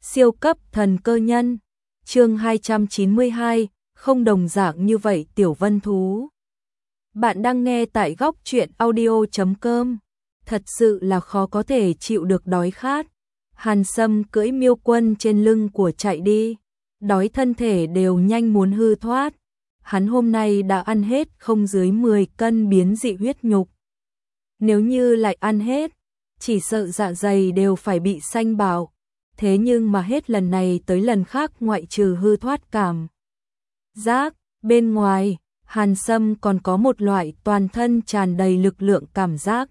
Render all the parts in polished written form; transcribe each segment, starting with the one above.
Siêu cấp thần cơ nhân, chương 292, không đồng dạng như vậy tiểu vân thú. Bạn đang nghe tại góc truyện audio.com. Thật sự là khó có thể chịu được đói khát. Hàn Sâm cưỡi miêu quân trên lưng của chạy đi, đói thân thể đều nhanh muốn hư thoát. Hắn hôm nay đã ăn hết không dưới 10 cân biến dị huyết nhục. Nếu như lại ăn hết, chỉ sợ dạ dày đều phải bị xanh bào. Thế nhưng mà hết lần này tới lần khác ngoại trừ hư thoát cảm giác, bên ngoài, Hàn Sâm còn có một loại toàn thân tràn đầy lực lượng cảm giác.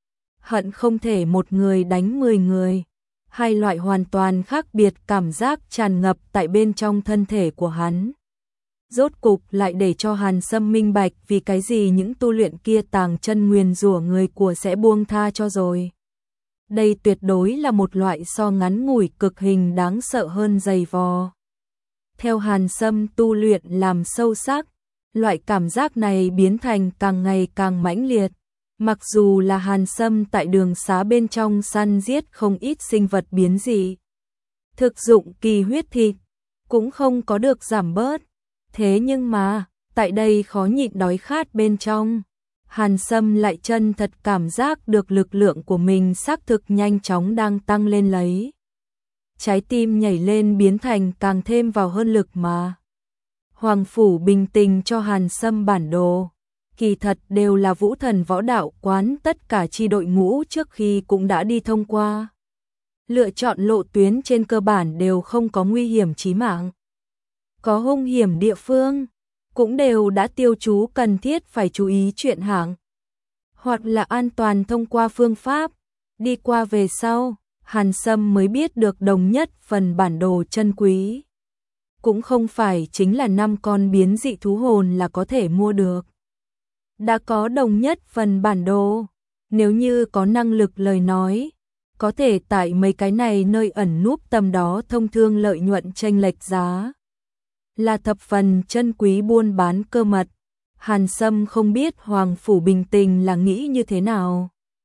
Hận không thể một người đánh 10 người. Hai loại hoàn toàn khác biệt cảm giác tràn ngập tại bên trong thân thể của hắn. Rốt cục lại để cho Hàn Sâm minh bạch vì cái gì những tu luyện kia tàng chân nguyền rủa người của sẽ buông tha cho rồi. Đây tuyệt đối là một loại so ngắn ngủi cực hình đáng sợ hơn dày vò. Theo Hàn Sâm tu luyện làm sâu sắc, loại cảm giác này biến thành càng ngày càng mãnh liệt. Mặc dù là Hàn Sâm tại đường xá bên trong săn giết không ít sinh vật biến dị, thực dụng kỳ huyết thịt cũng không có được giảm bớt. Thế nhưng mà, tại đây khó nhịn đói khát bên trong, Hàn Sâm lại chân thật cảm giác được lực lượng của mình xác thực nhanh chóng đang tăng lên lấy. Trái tim nhảy lên biến thành càng thêm vào hơn lực mà. Hoàng Phủ bình tình cho Hàn Sâm bản đồ. Kỳ thật đều là Vũ Thần Võ Đạo Quán tất cả chi đội ngũ trước khi cũng đã đi thông qua. Lựa chọn lộ tuyến trên cơ bản đều không có nguy hiểm chí mạng. Có hung hiểm địa phương, cũng đều đã tiêu chú cần thiết phải chú ý chuyện hạng. Hoặc là an toàn thông qua phương pháp, đi qua về sau, Hàn Sâm mới biết được đồng nhất phần bản đồ chân quý. Cũng không phải chính là 5 con biến dị thú hồn là có thể mua được. Đã có đồng nhất phần bản đồ, nếu như có năng lực lời nói, có thể tại mấy cái này nơi ẩn núp tầm đó thông thương lợi nhuận chênh lệch giá. Là thập phần chân quý buôn bán cơ mật. Hàn Sâm không biết Hoàng Phủ bình tình là nghĩ như thế nào.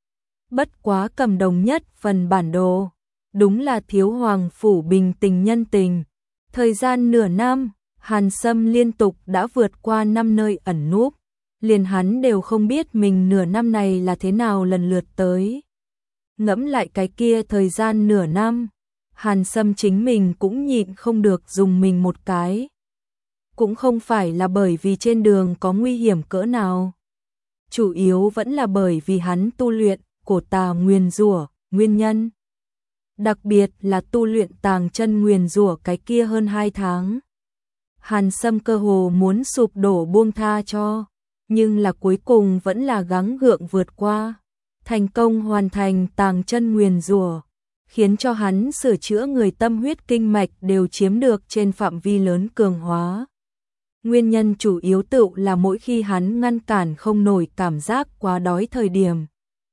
Bất quá cầm đồng nhất phần bản đồ, đúng là thiếu Hoàng Phủ bình tình nhân tình. Thời gian nửa năm, Hàn Sâm liên tục đã vượt qua 5 nơi ẩn núp. Liền hắn đều không biết mình nửa năm này là thế nào lần lượt tới. Ngẫm lại cái kia thời gian nửa năm, Hàn Sâm chính mình cũng nhịn không được dùng mình một cái. Cũng không phải là bởi vì trên đường có nguy hiểm cỡ nào. Chủ yếu vẫn là bởi vì hắn tu luyện cổ tà nguyền rủa nguyên nhân. Đặc biệt là tu luyện tàng chân nguyền rủa cái kia hơn 2 tháng. Hàn Sâm cơ hồ muốn sụp đổ buông tha cho. Nhưng là cuối cùng vẫn là gắng gượng vượt qua. Thành công hoàn thành tàng chân nguyền rủa, khiến cho hắn sửa chữa người tâm huyết kinh mạch đều chiếm được trên phạm vi lớn cường hóa. Nguyên nhân chủ yếu tự là mỗi khi hắn ngăn cản không nổi cảm giác quá đói thời điểm,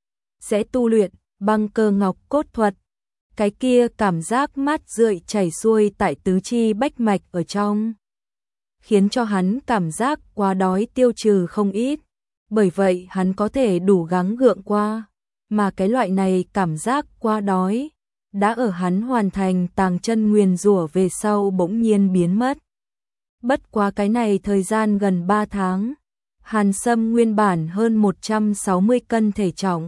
sẽ tu luyện băng cơ ngọc cốt thuật. Cái kia cảm giác mát rượi chảy xuôi tại tứ chi bách mạch ở trong, khiến cho hắn cảm giác quá đói tiêu trừ không ít. Bởi vậy hắn có thể đủ gắng gượng qua. Mà cái loại này cảm giác quá đói, đã ở hắn hoàn thành tàng chân nguyền rủa về sau bỗng nhiên biến mất. Bất quá cái này thời gian gần 3 tháng, Hàn Sâm nguyên bản hơn 160 cân thể trọng.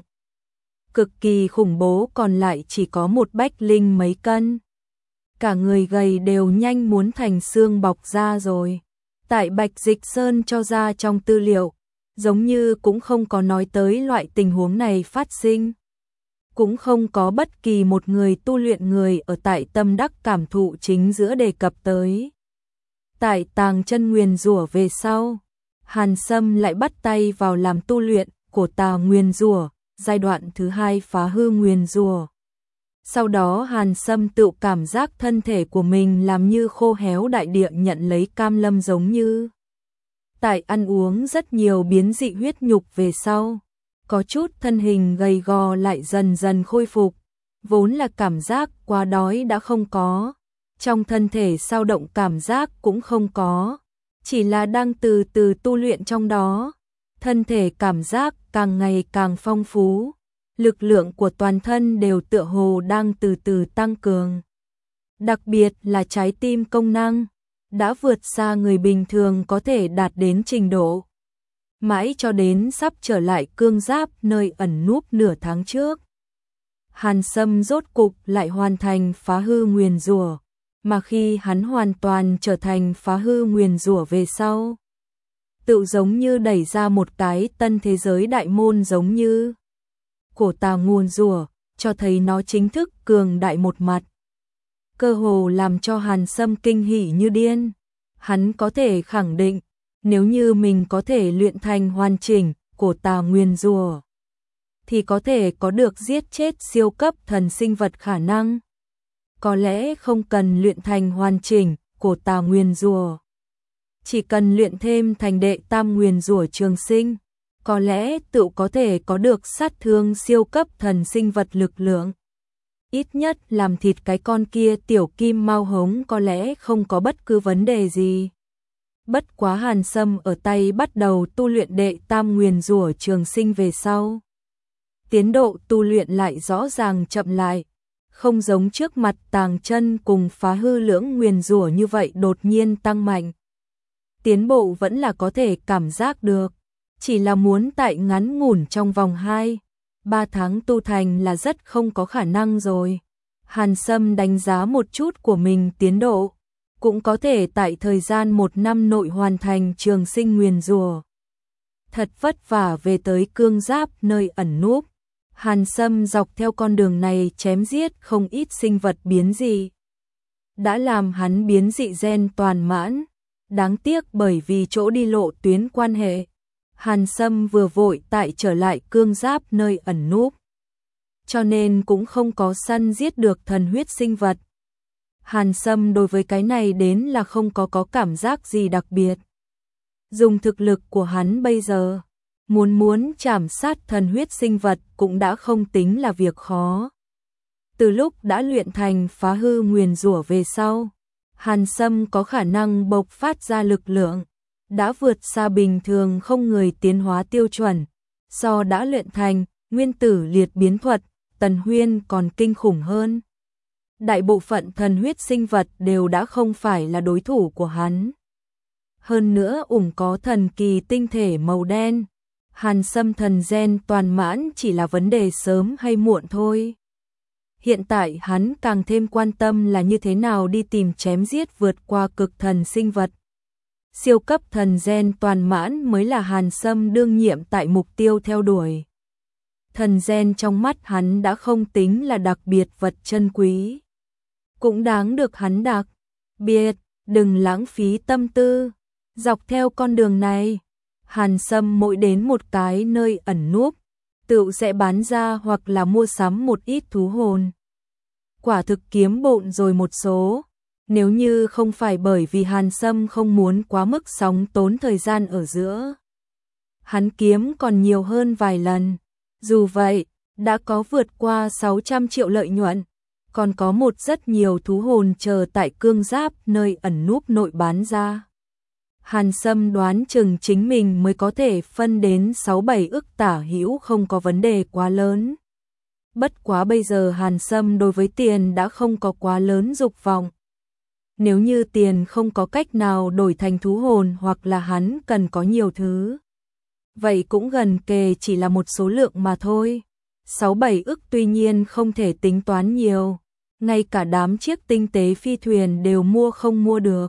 Cực kỳ khủng bố còn lại chỉ có một bách linh mấy cân. Cả người gầy đều nhanh muốn thành xương bọc ra rồi. Tại Bạch Dịch Sơn cho ra trong tư liệu, giống như cũng không có nói tới loại tình huống này phát sinh. Cũng không có bất kỳ một người tu luyện người ở tại tâm đắc cảm thụ chính giữa đề cập tới. Tại tàng chân nguyền rủa về sau, Hàn Sâm lại bắt tay vào làm tu luyện cổ tà nguyền rủa, giai đoạn thứ 2 phá hư nguyền rủa. Sau đó Hàn Sâm tự cảm giác thân thể của mình làm như khô héo đại địa nhận lấy cam lâm giống như. Tại ăn uống rất nhiều biến dị huyết nhục về sau, có chút thân hình gầy gò lại dần dần khôi phục. Vốn là cảm giác quá đói đã không có, trong thân thể sao động cảm giác cũng không có, chỉ là đang từ từ tu luyện trong đó. Thân thể cảm giác càng ngày càng phong phú. Lực lượng của toàn thân đều tựa hồ đang từ từ tăng cường. đặc biệt là trái tim công năng, đã vượt xa người bình thường có thể đạt đến trình độ. Mãi cho đến sắp trở lại cương giáp nơi ẩn núp nửa tháng trước, Hàn Sâm rốt cục lại hoàn thành phá hư nguyền rủa, mà khi hắn hoàn toàn trở thành phá hư nguyền rủa về sau, tự giống như đẩy ra một cái tân thế giới đại môn, giống như cổ tà nguyền rủa, cho thấy nó chính thức cường đại một mặt. Cơ hồ làm cho Hàn Sâm kinh hỉ như điên. Hắn có thể khẳng định, nếu như mình có thể luyện thành hoàn chỉnh cổ tà nguyền rủa, thì có thể có được giết chết siêu cấp thần sinh vật khả năng. Có lẽ không cần luyện thành hoàn chỉnh cổ tà nguyền rủa, chỉ cần luyện thêm thành đệ tam nguyền rủa trường sinh, có lẽ tự có thể có được sát thương siêu cấp thần sinh vật lực lượng. Ít nhất làm thịt cái con kia tiểu kim mao hống có lẽ không có bất cứ vấn đề gì. Bất quá Hàn Sâm ở tay bắt đầu tu luyện đệ tam nguyền rủa trường sinh về sau, tiến độ tu luyện lại rõ ràng chậm lại, không giống trước mặt tàng chân cùng phá hư lưỡng nguyền rủa như vậy đột nhiên tăng mạnh. Tiến bộ vẫn là có thể cảm giác được, chỉ là muốn tại ngắn ngủn trong vòng 2-3 tháng tu thành là rất không có khả năng rồi. Hàn Sâm đánh giá một chút của mình tiến độ, cũng có thể tại thời gian 1 năm nội hoàn thành trường sinh nguyền rủa. Thật vất vả về tới cương giáp nơi ẩn núp, Hàn Sâm dọc theo con đường này chém giết không ít sinh vật biến dị, đã làm hắn biến dị gen toàn mãn. Đáng tiếc bởi vì chỗ đi lộ tuyến quan hệ, Hàn Sâm vừa vội tại trở lại cương giáp nơi ẩn núp, cho nên cũng không có săn giết được thần huyết sinh vật. Hàn Sâm đối với cái này đến là không có cảm giác gì đặc biệt. Dùng thực lực của hắn bây giờ, muốn chảm sát thần huyết sinh vật cũng đã không tính là việc khó. Từ lúc đã luyện thành phá hư nguyền rủa về sau, Hàn Sâm có khả năng bộc phát ra lực lượng, đã vượt xa bình thường không người tiến hóa tiêu chuẩn, so đã luyện thành nguyên tử liệt biến thuật, Tần Huyên còn kinh khủng hơn. Đại bộ phận thần huyết sinh vật đều đã không phải là đối thủ của hắn. Hơn nữa có thần kỳ tinh thể màu đen, Hàn Sâm thần gen toàn mãn chỉ là vấn đề sớm hay muộn thôi. Hiện tại hắn càng thêm quan tâm là như thế nào đi tìm chém giết vượt qua cực thần sinh vật. Siêu cấp thần gen toàn mãn mới là Hàn Sâm đương nhiệm tại mục tiêu theo đuổi. Thần gen trong mắt hắn đã không tính là đặc biệt vật chân quý, cũng đáng được hắn đặc biệt, đừng lãng phí tâm tư. Dọc theo con đường này, Hàn Sâm mỗi đến một cái nơi ẩn núp, tự sẽ bán ra hoặc là mua sắm một ít thú hồn. Quả thực kiếm bộn rồi một số. Nếu như không phải bởi vì Hàn Sâm không muốn quá mức sóng tốn thời gian ở giữa, hắn kiếm còn nhiều hơn vài lần. Dù vậy, đã có vượt qua 600 triệu lợi nhuận, còn có một rất nhiều thú hồn chờ tại cương giáp nơi ẩn núp nội bán ra. Hàn Sâm đoán chừng chính mình mới có thể phân đến 6-7 ức tả hữu, không có vấn đề quá lớn. Bất quá bây giờ Hàn Sâm đối với tiền đã không có quá lớn dục vọng. Nếu như tiền không có cách nào đổi thành thú hồn hoặc là hắn cần có nhiều thứ, vậy cũng gần kề chỉ là một số lượng mà thôi. 6-7 ức tuy nhiên không thể tính toán nhiều, ngay cả đám chiếc tinh tế phi thuyền đều mua không mua được.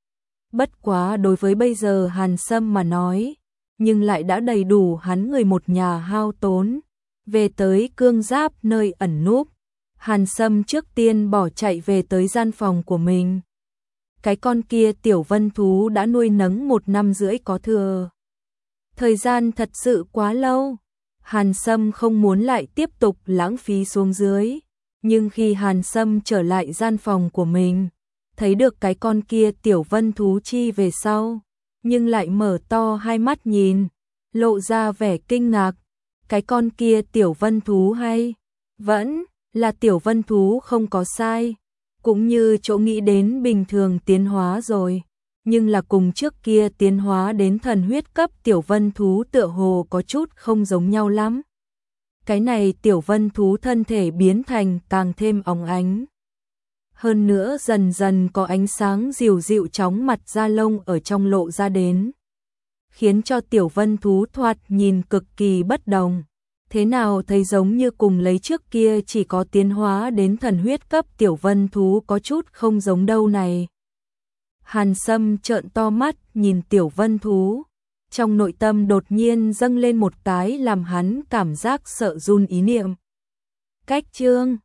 Bất quá đối với bây giờ Hàn Sâm mà nói, nhưng lại đã đầy đủ hắn người một nhà hao tốn. Về tới cương giáp nơi ẩn núp, Hàn Sâm trước tiên bỏ chạy về tới gian phòng của mình. Cái con kia tiểu vân thú đã nuôi nấng 1 năm rưỡi có thừa. Thời gian thật sự quá lâu, Hàn Sâm không muốn lại tiếp tục lãng phí xuống dưới. Nhưng khi Hàn Sâm trở lại gian phòng của mình, thấy được cái con kia tiểu vân thú chi về sau, nhưng lại mở to hai mắt nhìn, lộ ra vẻ kinh ngạc. Cái con kia tiểu vân thú hay vẫn là tiểu vân thú không có sai, cũng như chỗ nghĩ đến bình thường tiến hóa rồi, nhưng là cùng trước kia tiến hóa đến thần huyết cấp tiểu vân thú tựa hồ có chút không giống nhau lắm. Cái này tiểu vân thú thân thể biến thành càng thêm óng ánh, Hơn nữa dần dần có ánh sáng dịu dịu chóng mặt da lông ở trong lộ ra đến, khiến cho Tiểu Vân Thú thoạt nhìn cực kỳ bất đồng. Thế nào thấy giống như cùng lấy trước kia chỉ có tiến hóa đến thần huyết cấp Tiểu Vân Thú có chút không giống đâu này. Hàn Sâm trợn to mắt nhìn Tiểu Vân Thú, trong nội tâm đột nhiên dâng lên một cái làm hắn cảm giác sợ run ý niệm. Cách chương